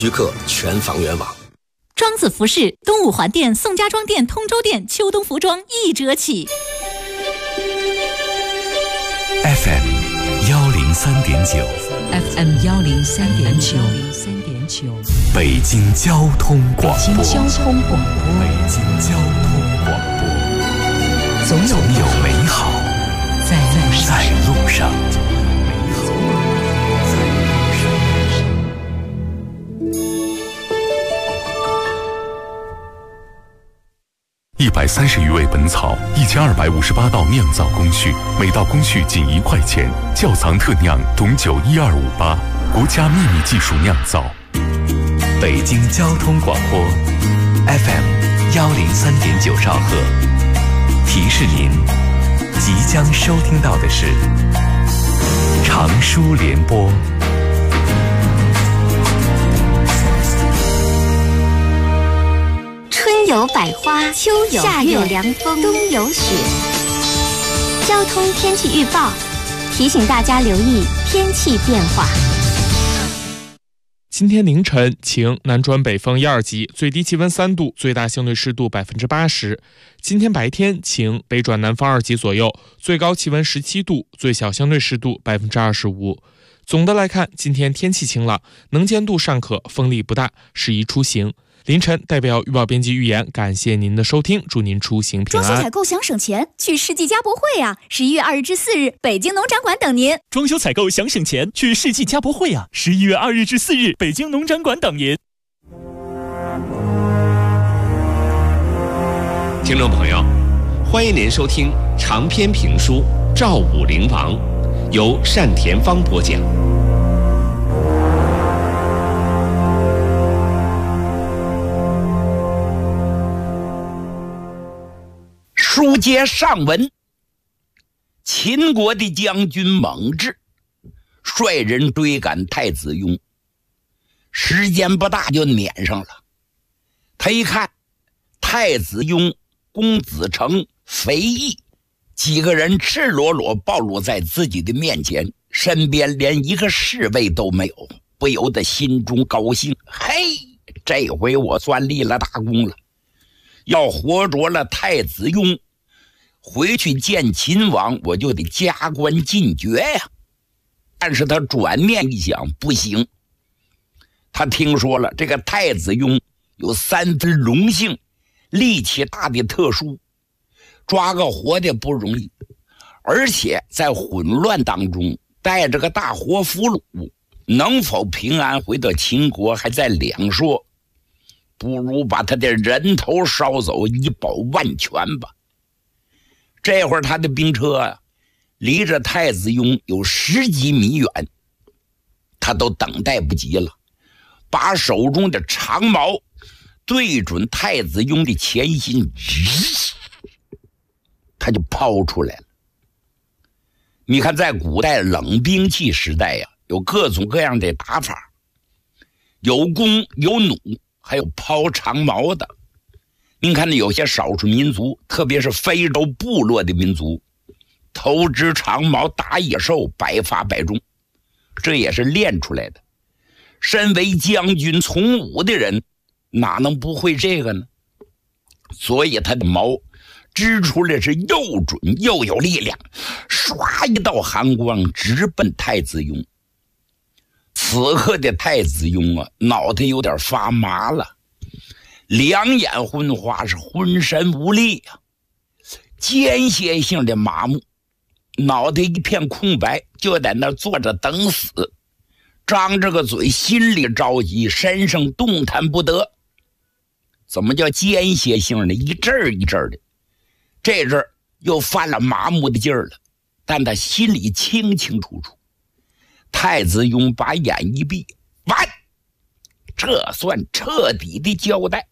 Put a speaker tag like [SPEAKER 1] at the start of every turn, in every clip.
[SPEAKER 1] 徐克全房源网。
[SPEAKER 2] 庄子服饰东五环店、宋家庄店、通州店秋冬服装1折起。
[SPEAKER 3] FM 103.9
[SPEAKER 4] FM 103.9
[SPEAKER 3] 北京交通广播。
[SPEAKER 4] 北京交通广播。
[SPEAKER 3] 北京交通广播。总有美好在路上。130余味本草，1258道酿造工序，每道工序仅1块钱。窖藏特酿董酒12588，国家秘密技术酿造。北京交通广播 FM 103.9兆赫。提示您，即将收听到的是长舒联播。
[SPEAKER 5] 春有百花，秋有夏有凉风，冬有雪。交通天气预报提醒大家留意天气变化。
[SPEAKER 6] 今天凌晨晴，南转北风1、2级，最低气温3度，最大相对湿度80%。今天白天晴，北转南风2级左右，最高气温17度，最小相对湿度25%。总的来看，今天天气晴朗，能见度尚可，风力不大，适宜出行。凌晨代表预报编辑预言，感谢您的收听，祝您出行平安。
[SPEAKER 7] 装修采购想省钱，去世纪家博会啊！11月2日至4日，北京农展馆等您。
[SPEAKER 8] 装修采购想省钱，去世纪家博会啊！11月2日至4日，北京农展馆等您。
[SPEAKER 9] 听众朋友，欢迎您收听长篇评书《赵武灵王》，由单田芳播讲。
[SPEAKER 10] 书接上文，秦国的将军蒙挚率人追赶太子雍，时间不大就撵上了。他一看太子雍、公子成、肥义几个人赤裸裸暴露在自己的面前，身边连一个侍卫都没有，不由得心中高兴，嘿，这回我算立了大功了，要活捉了太子雍，回去见秦王，我就得加官进爵呀。但是他转念一想，不行，他听说了这个太子雍有3分龙性，力气大的特殊，抓个活的不容易，而且在混乱当中带着个大活俘虏，能否平安回到秦国还在两说，不如把他的人头烧走，以保万全吧。这会儿他的兵车啊，离着太子雍有10几米远，他都等待不及了，把手中的长矛对准太子雍的前心，他就抛出来了。你看，在古代冷兵器时代呀，有各种各样的打法，有弓有弩，还有抛长矛的。您看，有些少数民族，特别是非洲部落的民族，投掷长矛打野兽，百发百中，这也是练出来的。身为将军从武的人，哪能不会这个呢？所以他的矛支出来是又准又有力量，唰一道寒光直奔太子雍。此刻的太子雍啊，脑袋有点发麻了，两眼昏花，是浑身无力啊，间歇性的麻木，脑袋一片空白，就在那坐着等死，张着个嘴，心里着急，身上动弹不得。怎么叫间歇性的？一阵儿一阵儿的，这阵儿又犯了麻木的劲儿了，但他心里清清楚楚。太子雍把眼一闭，完，这算彻底的交代。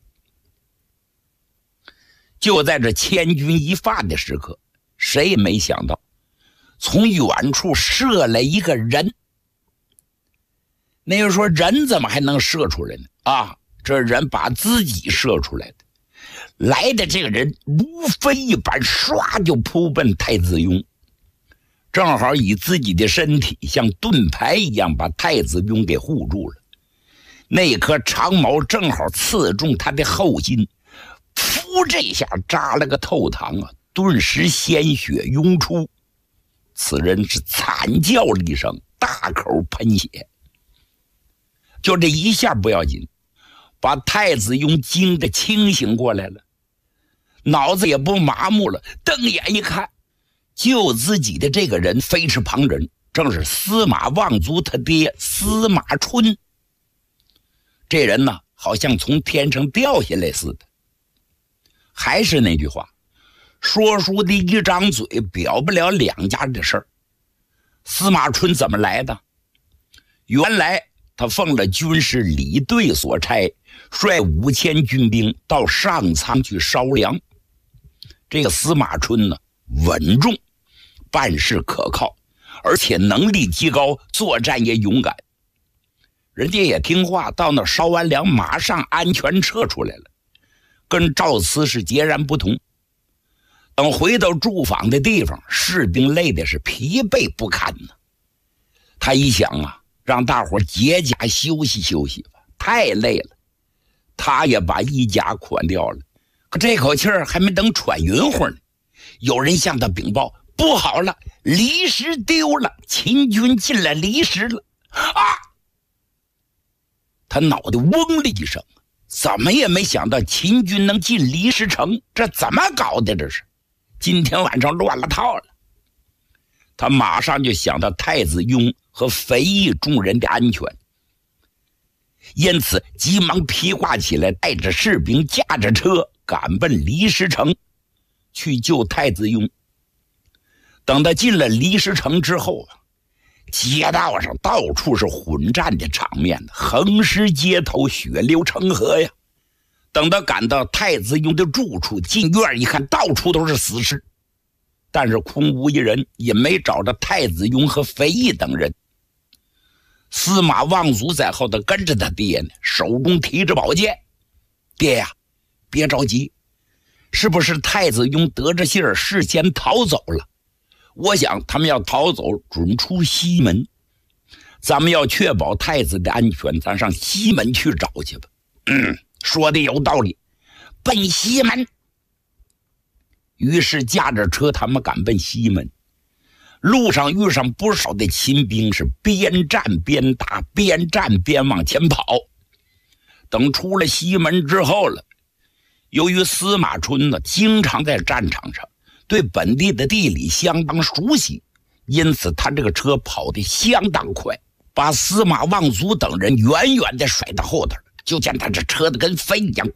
[SPEAKER 10] 就在这千钧一发的时刻，谁也没想到，从远处射来一个人。那个说人怎么还能射出来呢？啊，这人把自己射出来的。来的这个人如飞一般，唰就扑奔太子雍，正好以自己的身体像盾牌一样把太子雍给护住了。 那颗长矛正好刺中他的后心，噗，这下扎了个透膛啊！顿时鲜血涌出，此人是惨叫了一声，大口喷血。就这一下不要紧，把太子雍惊得清醒过来了，脑子也不麻木了，瞪眼一看，救自己的这个人非是旁人，正是司马望族他爹司马春。这人呢，好像从天上掉下来似的。还是那句话，说书的一张嘴表不了两家的事儿。司马春怎么来的？原来他奉了军师李队所差，率5000军兵到上苍去烧粮。这个司马春呢，稳重，办事可靠，而且能力极高，作战也勇敢。人家也听话，到那烧完粮马上安全撤出来了，跟赵慈是截然不同。等回到驻防的地方，士兵累的是疲惫不堪呢。他一想啊，让大伙解甲休息休息吧，太累了。他也把衣甲捆掉了，可这口气儿还没等喘匀乎呢，有人向他禀报，不好了，离石丢了，秦军进了离石了啊！他脑袋嗡了一声，怎么也没想到秦军能进离石城，这怎么搞的？这是今天晚上乱了套了。他马上就想到太子雍和肥义众人的安全，因此急忙披挂起来，带着士兵驾着车赶奔离石城去救太子雍。等他进了离石城之后啊，街道上到处是混战的场面，横尸街头，血流成河呀。等他赶到太子雍的住处，进院一看，到处都是死尸，但是空无一人，也没找着太子雍和肥义等人。司马望族在后头跟着他爹呢，手中提着宝剑。爹呀，别着急，是不是太子雍得着信儿事先逃走了？我想他们要逃走，准出西门。咱们要确保太子的安全，咱上西门去找去吧。说的有道理，奔西门。于是驾着车，他们赶奔西门。路上遇上不少的秦兵，是边战边打，边战边往前跑。等出了西门之后了，由于司马春呢经常在战场上，对本地的地理相当熟悉，因此他这个车跑得相当快，把司马望族等人远远地甩到后头。就见他这车子跟飞一样，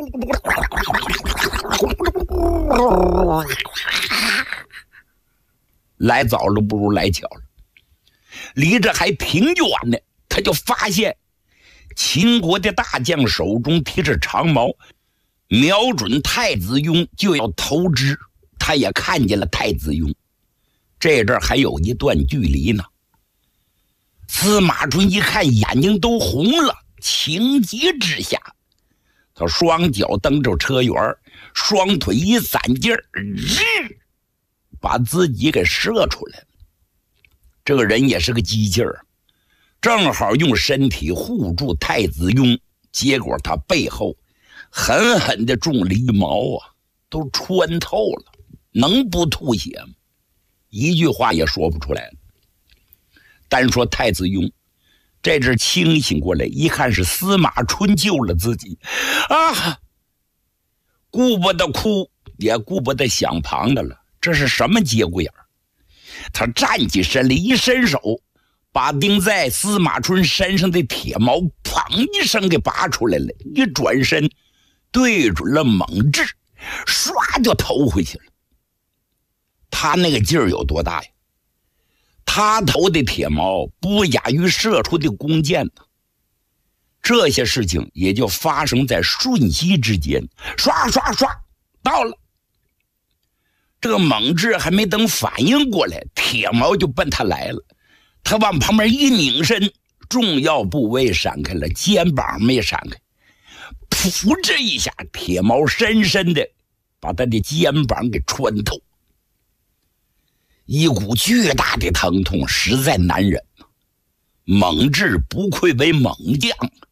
[SPEAKER 10] 来早了不如来巧了。离着还平就完呢，他就发现秦国的大将手中提着长矛，瞄准太子雍就要投之。他也看见了太子雍，这阵还有一段距离呢。司马春一看，眼睛都红了，情急之下，他双脚蹬着车辕，双腿一攒劲儿，把自己给射出来了。这个人也是个机劲儿，正好用身体护住太子雍，结果他背后狠狠地中了一矛啊，都穿透了，能不吐血吗？一句话也说不出来了。单说太子雍，这阵清醒过来，一看是司马春救了自己啊，顾不得哭，也顾不得想旁的了，这是什么节骨眼儿？他站起身来，一伸手，把钉在司马春身上的铁矛砰一声给拔出来了，一转身对准了猛志，唰就投回去了。他那个劲儿有多大呀？他投的铁矛不亚于射出的弓箭呢。这些事情也就发生在瞬息之间，唰唰唰到了。这个猛志还没等反应过来，铁矛就奔他来了。他往旁边一拧身，重要部位闪开了，肩膀没闪开，噗这一下，铁矛深深的把他的肩膀给穿透。一股巨大的疼痛实在难忍。猛志不愧为猛将，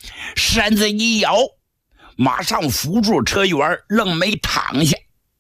[SPEAKER 10] 身子一摇，马上扶住车辕，愣没躺下。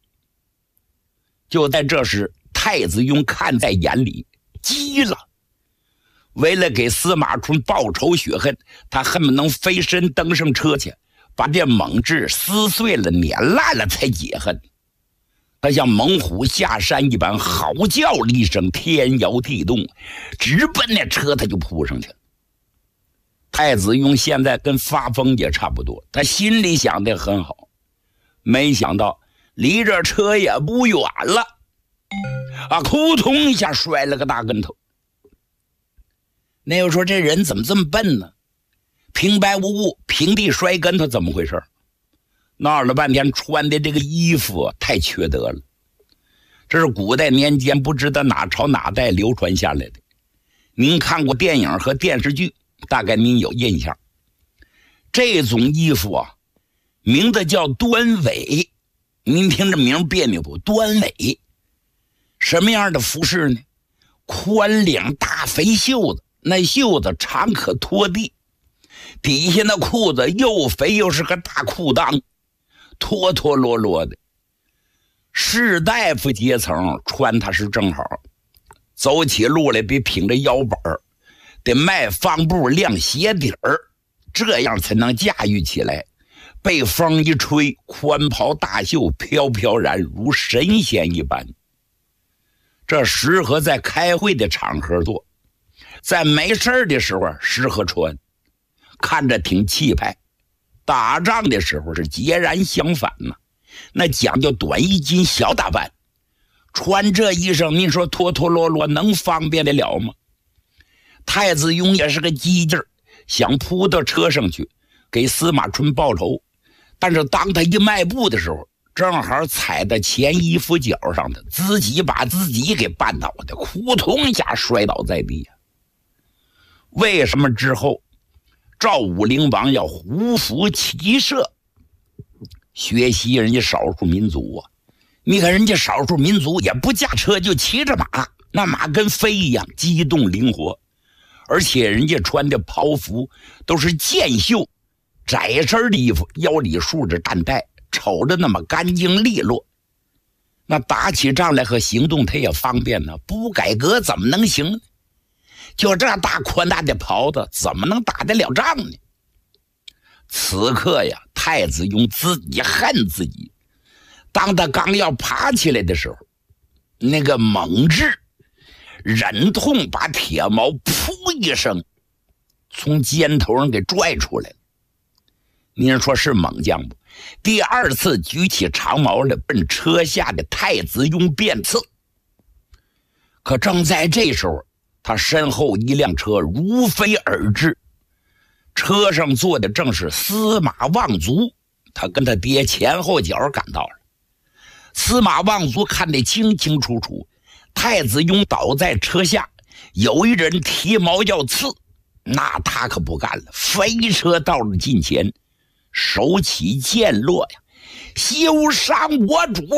[SPEAKER 10] 就在这时，太子雍看在眼里，急了。为了给司马春报仇雪恨，他恨不能飞身登上车去，把这猛志撕碎了碾烂了才解恨。他像猛虎下山一般嚎叫了一声，天摇地动，直奔那车他就扑上去了。太子雍现在跟发疯也差不多，他心里想的很好，没想到离这车也不远了，扑通一下摔了个大跟头。那又说这人怎么这么笨呢？平白无故平地摔跟头怎么回事？闹了半天穿的这个衣服太缺德了，这是古代年间不知道哪朝哪代流传下来的。您看过电影和电视剧，大概您有印象。这种衣服啊，名字叫端尾，您听这名别扭不？端尾什么样的服饰呢？宽领大肥袖子，那袖子长可拖地，底下那裤子又肥又是个大裤裆，拖拖落落的。士大夫阶层穿它是正好，走起路来得挺着腰板，得迈方步亮鞋底儿，这样才能驾驭起来。被风一吹，宽袍大袖飘飘然，如神仙一般。这适合在开会的场合做，在没事的时候适合穿，看着挺气派。打仗的时候是截然相反呢，那讲究短衣襟小打扮，穿这衣裳您说拖拖落落能方便得了吗？太子雍也是个激劲儿，想扑到车上去给司马春报仇，但是当他一迈步的时候，正好踩在前衣服角上的，自己把自己给绊倒的，扑通一下摔倒在地。为什么之后赵武灵王要胡服骑射，学习人家少数民族啊？你看人家少数民族也不驾车，就骑着马，那马跟飞一样机动灵活，而且人家穿的袍服都是箭袖窄身的衣服，腰里竖着战带，瞅着那么干净利落。那打起仗来和行动他也方便呢，不改革怎么能行呢？就这大宽大的袍子怎么能打得了仗呢？此刻呀，太子雍自己恨自己。当他刚要爬起来的时候，那个猛志忍痛把铁矛噗一声从肩头上给拽出来了。您说是猛将不？第二次举起长矛来奔车下的太子雍便刺。可正在这时候，他身后一辆车如飞而至，车上坐的正是司马望族，他跟他爹前后脚赶到了。司马望族看得清清楚楚，太子雍倒在车下，有一人提矛要刺，那他可不干了，飞车到了近前，手起剑落呀，休伤我主！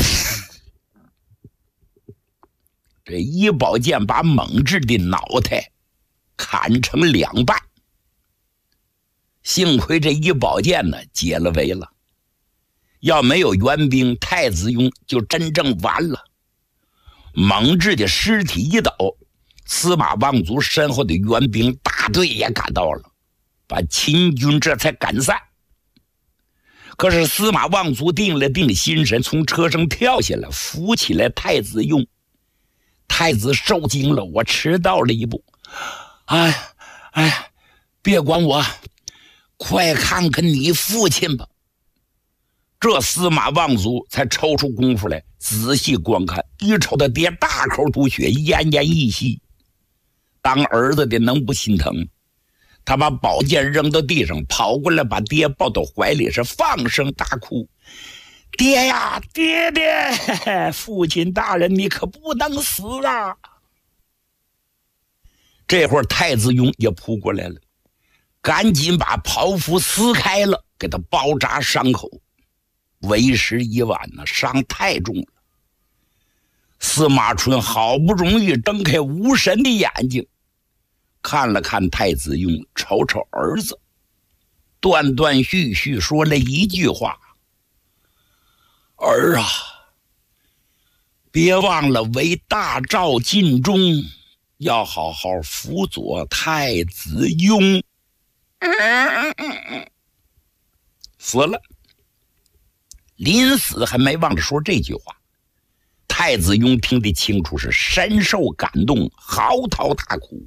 [SPEAKER 10] 这一宝剑把猛志的脑袋砍成两半。幸亏这一宝剑呢解了围了，要没有援兵，太子雍就真正完了。猛志的尸体一倒，司马望族身后的援兵大队也赶到了，把秦军这才赶散。可是司马望族定了定心神，从车上跳下来，扶起来太子雍。太子受惊了，我迟到了一步。哎呀，别管我，快看看你父亲吧。这司马望族才抽出功夫来仔细观看，一瞅他爹大口吐血，奄奄一息。当儿子的能不心疼？他把宝剑扔到地上，跑过来把爹抱到怀里，是放声大哭：爹呀，爹爹，父亲大人，你可不能死啊！这会儿太子雍也扑过来了，赶紧把袍服撕开了，给他包扎伤口。为时已晚呢，伤太重了。司马春好不容易睁开无神的眼睛，看了看太子雍，瞅瞅儿子， 断断续续说了一句话：儿啊，别忘了为大赵尽忠，要好好辅佐太子雍。死了，临死还没忘了说这句话。太子雍听得清楚，是深受感动，嚎啕大哭。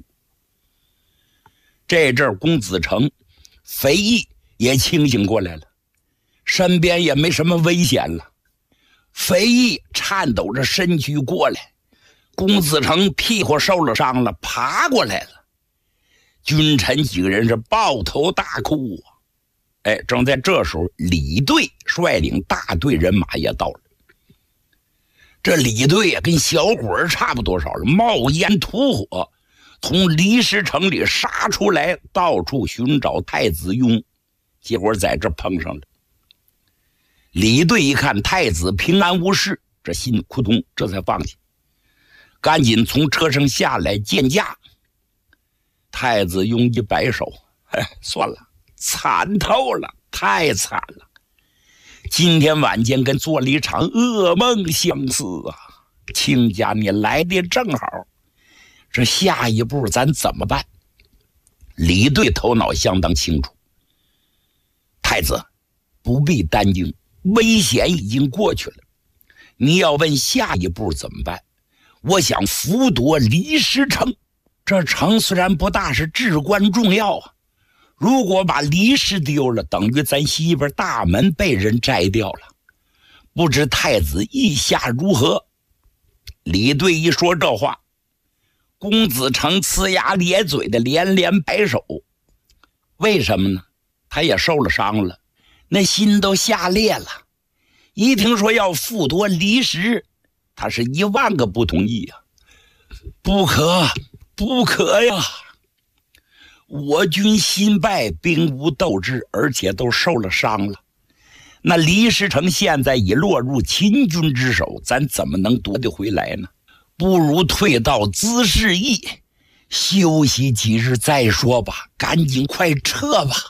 [SPEAKER 10] 这阵公子成、肥义也清醒过来了，身边也没什么危险了。肥义颤抖着身躯过来，公子成屁股受了伤了，爬过来了。君臣几个人是抱头大哭。正在这时候，李队率领大队人马也到了。这李队也跟小伙儿差不多少了，冒烟吐火，从离石城里杀出来，到处寻找太子雍，结果在这碰上了。李队一看太子平安无事，这心扑通，这才放下，赶紧从车上下来见驾。太子雍一摆手：算了，惨透了，太惨了，今天晚间跟做了一场噩梦相似啊！亲家你来的正好，这下一步咱怎么办？李队头脑相当清楚，太子不必担惊，危险已经过去了。你要问下一步怎么办，我想俘夺离石城。这城虽然不大，是至关重要啊。如果把离石丢了，等于咱西边大门被人摘掉了，不知太子意下如何？李队一说这话，公子成呲牙咧嘴的连连摆手。为什么呢？他也受了伤了，那心都吓裂了。一听说要复夺离石，他是10000个不同意啊！不可，不可呀！我军新败，兵无斗志，而且都受了伤了。那离石城现在已落入秦军之手，咱怎么能夺得回来呢？不如退到滋事邑，休息几日再说吧，赶紧快撤吧。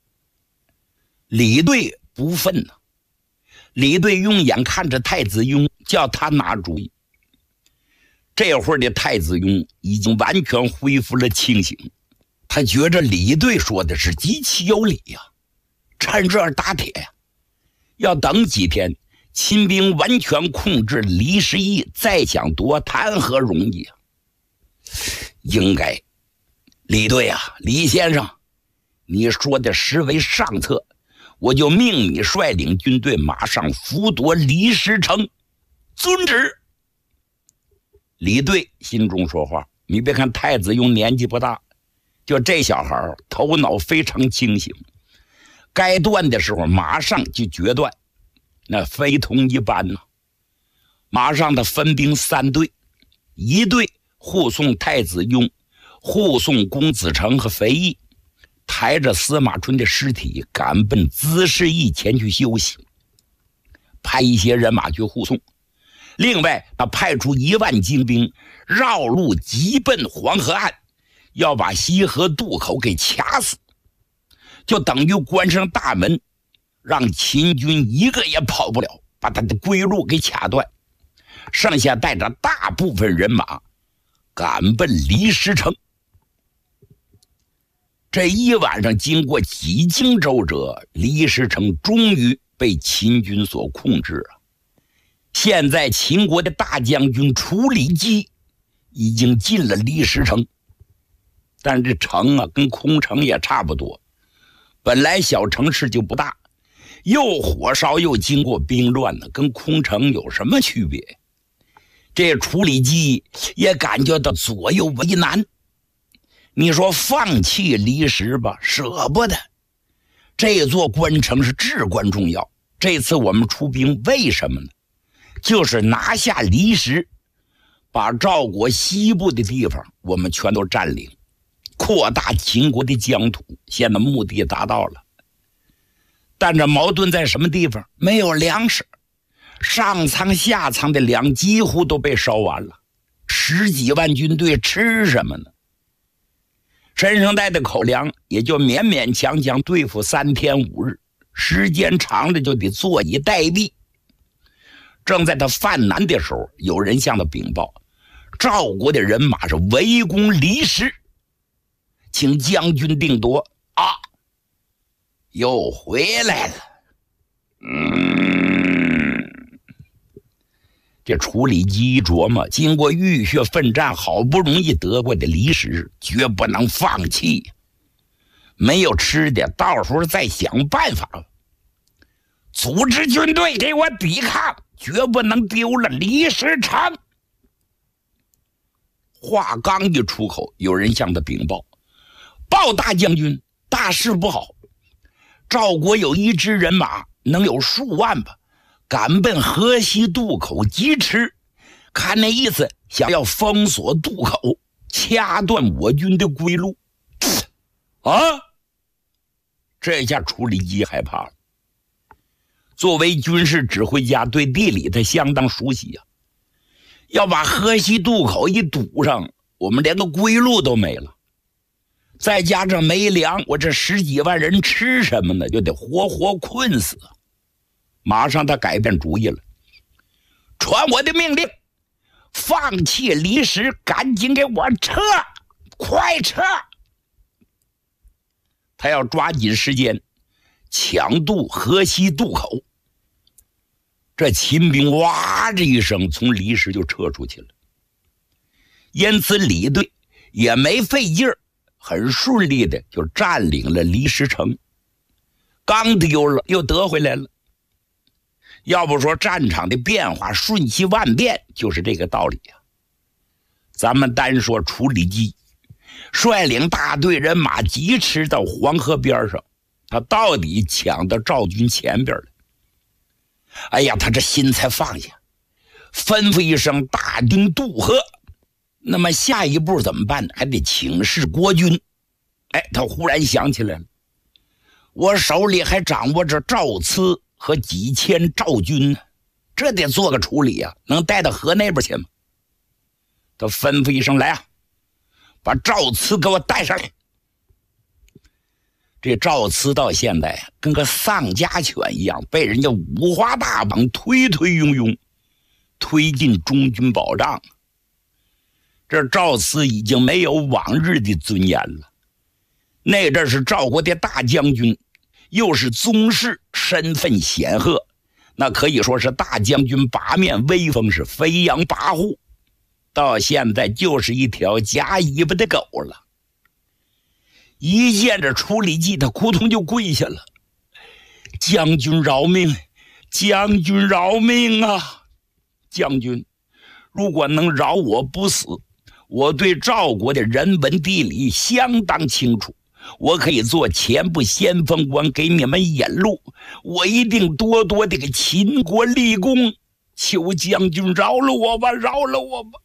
[SPEAKER 10] 李队不忿呢，李队用眼看着太子雍，叫他拿主意。这会儿的太子雍已经完全恢复了清醒，他觉着李队说的是极其有理呀，趁热打铁呀。要等几天，秦兵完全控制离石邑，再想夺谈何容易啊！应该，李队啊，李先生，你说的实为上策，我就命你率领军队马上俘夺离石城。遵旨。李队心中说话，你别看太子雍年纪不大，就这小孩头脑非常清醒，该断的时候马上就决断，那非同一般呢。马上他分兵3队，一队护送太子雍，护送公子成和肥义，抬着司马春的尸体赶奔滋事邑前去休息，派一些人马去护送。另外他派出1万精兵绕路急奔黄河岸，要把西河渡口给卡死，就等于关上大门，让秦军一个也跑不了，把他的归路给卡断，剩下带着大部分人马赶奔离石城。这一晚上经过几经周折，离石城终于被秦军所控制了。现在秦国的大将军楚里基已经进了离石城，但这城啊跟空城也差不多，本来小城市就不大，又火烧又经过兵乱呢，跟空城有什么区别？这楚里基也感觉到左右为难。你说放弃离石吧，舍不得。这座关城是至关重要，这次我们出兵为什么呢？就是拿下离石，把赵国西部的地方我们全都占领，扩大秦国的疆土，现在目的达到了。但这矛盾在什么地方？没有粮食，上仓下仓的粮几乎都被烧完了，10几万军队吃什么呢？ 身上带的口粮也就勉勉强强对付3天5日，时间长了就得坐以待毙。正在他犯难的时候，有人向他禀报，赵国的人马是围攻离石，请将军定夺。又回来了。这楚里基一琢磨，经过浴血奋战，好不容易得过的离石，绝不能放弃。没有吃的，到时候再想办法。组织军队给我抵抗，绝不能丢了离石城。话刚一出口，有人向他禀报：报大将军，大事不好！赵国有一支人马，能有数万吧，赶奔河西渡口疾驰，看那意思，想要封锁渡口，掐断我军的归路。这下楚里基害怕了。作为军事指挥家，对地理他相当熟悉啊。要把河西渡口一堵上，我们连个归路都没了。再加上没粮，我这10几万人吃什么呢？就得活活困死。马上他改变主意了，传我的命令，放弃离石，赶紧给我撤，快撤！他要抓紧时间抢渡河西渡口。这秦兵哇这一声从离石就撤出去了，因此李队也没费劲儿，很顺利的就占领了离石城。刚丢了又得回来了。要不说战场的变化瞬息万变，就是这个道理啊。咱们单说楚里基率领大队人马疾驰到黄河边上，他到底抢到赵军前边了。哎呀，他这心才放下，吩咐一声大兵渡河。那么下一步怎么办呢？还得请示国君。他忽然想起来了，我手里还掌握着赵疵和几千赵军呢，这得做个处理啊，能带到河那边去吗？他吩咐一声，来啊，把赵疵给我带上来。这赵疵到现在跟个丧家犬一样，被人家五花大绑推推拥拥推进中军保障。这赵疵已经没有往日的尊严了，那阵是赵国的大将军，又是宗室，身份显赫，那可以说是大将军八面威风，是飞扬跋扈。到现在就是一条夹尾巴的狗了。一见着楚里基，他扑通就跪下了，将军饶命，将军饶命啊！将军，如果能饶我不死，我对赵国的人文地理相当清楚，我可以做前部先锋官给你们引路，我一定多多的给秦国立功，求将军饶了我吧，饶了我吧！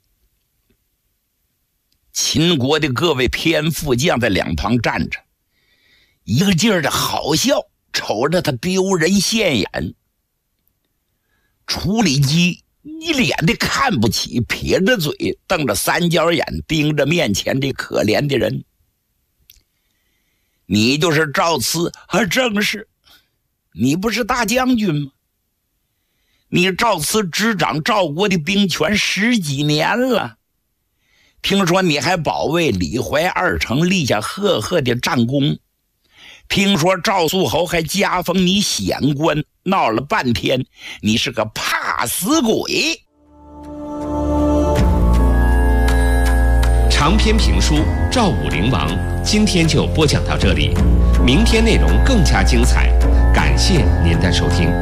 [SPEAKER 10] 秦国的各位偏副将在两旁站着，一个劲儿的好笑，瞅着他丢人现眼。楚里基一脸的看不起，撇着嘴，瞪着三角眼，盯着面前这可怜的人。你就是赵疵？正是。你不是大将军吗？你赵疵执掌赵国的兵权10几年了，听说你还保卫李淮2城，立下赫赫的战功。听说赵肃侯还加封你显官，闹了半天你是个怕死鬼。
[SPEAKER 9] 长篇评书《赵武灵王》今天就播讲到这里，明天内容更加精彩，感谢您的收听。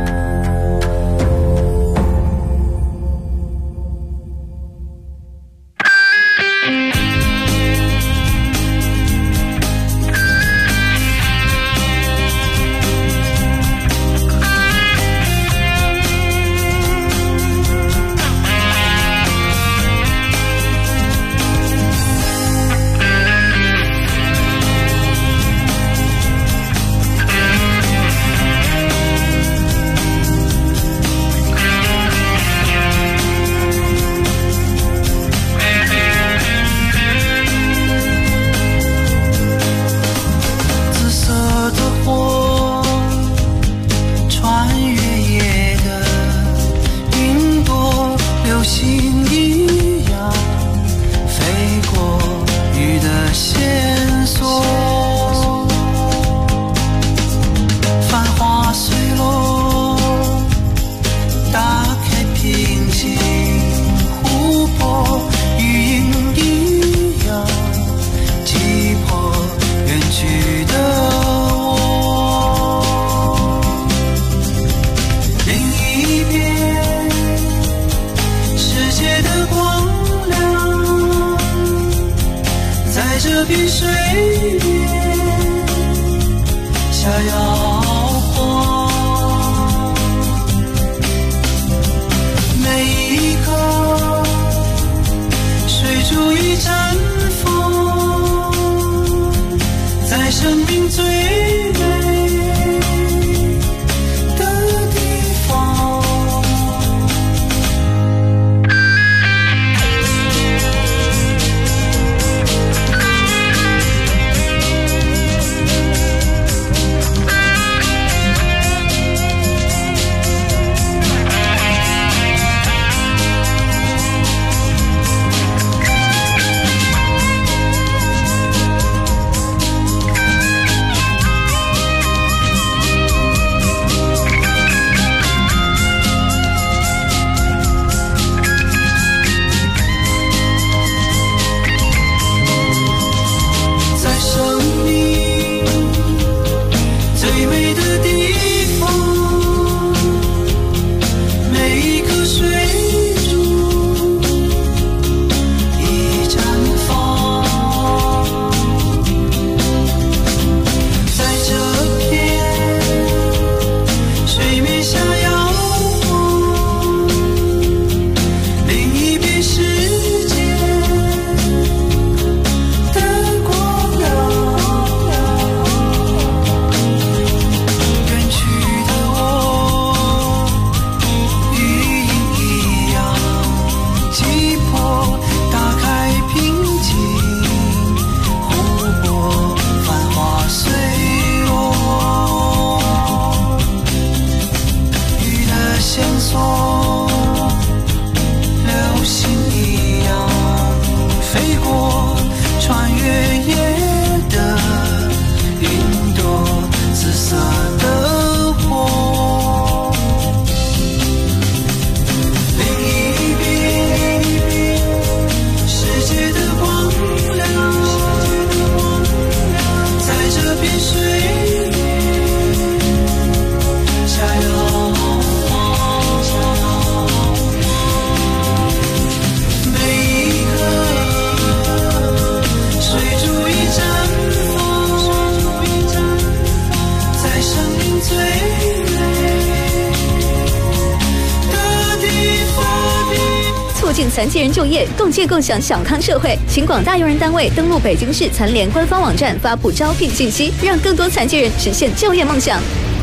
[SPEAKER 7] 残疾人就业，共建共享小康社会。请广大用人单位登录北京市残联官方网站发布招聘信息，让更多残疾人实现就业梦想。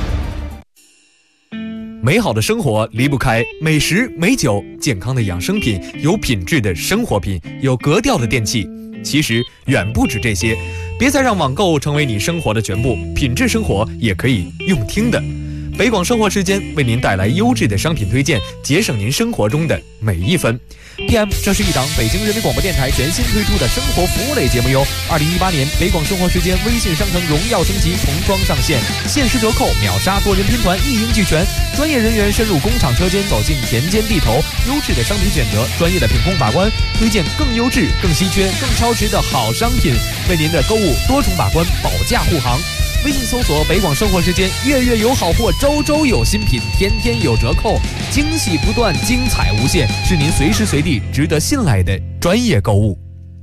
[SPEAKER 1] 美好的生活离不开美食、美酒、健康的养生品、有品质的生活品、有格调的电器。其实远不止这些，别再让网购成为你生活的全部，品质生活也可以用听的。北广生活时间为您带来优质的商品推荐，节省您生活中的每一分。PM， 这是一档北京人民广播电台全新推出的生活服务类节目哟。2018年北广生活时间微信商城荣耀升级，重装上线，限时折扣，秒杀多人拼团，一应俱全。专业人员深入工厂车间，走进田间地头，优质的商品选择，专业的品控把关，推荐更优质、更稀缺、更超值的好商品，为您的购物多重把关，保驾护航。微信搜索北广生活时间，月月有好货，周周有新品，天天有折扣，惊喜不断，精彩无限，是您随时随地值得信赖的专业购物。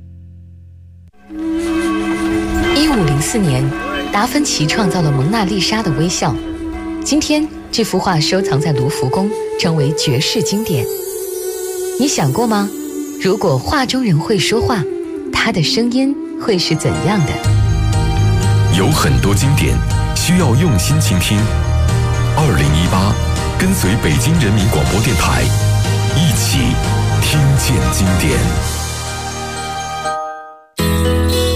[SPEAKER 4] 1504年，达芬奇创造了蒙娜丽莎的微笑。今天，这幅画收藏在卢浮宫，成为绝世经典。你想过吗？如果画中人会说话，他的声音会是怎样的？
[SPEAKER 3] 有很多经典需要用心倾听。2018，跟随北京人民广播电台，一起听见经典。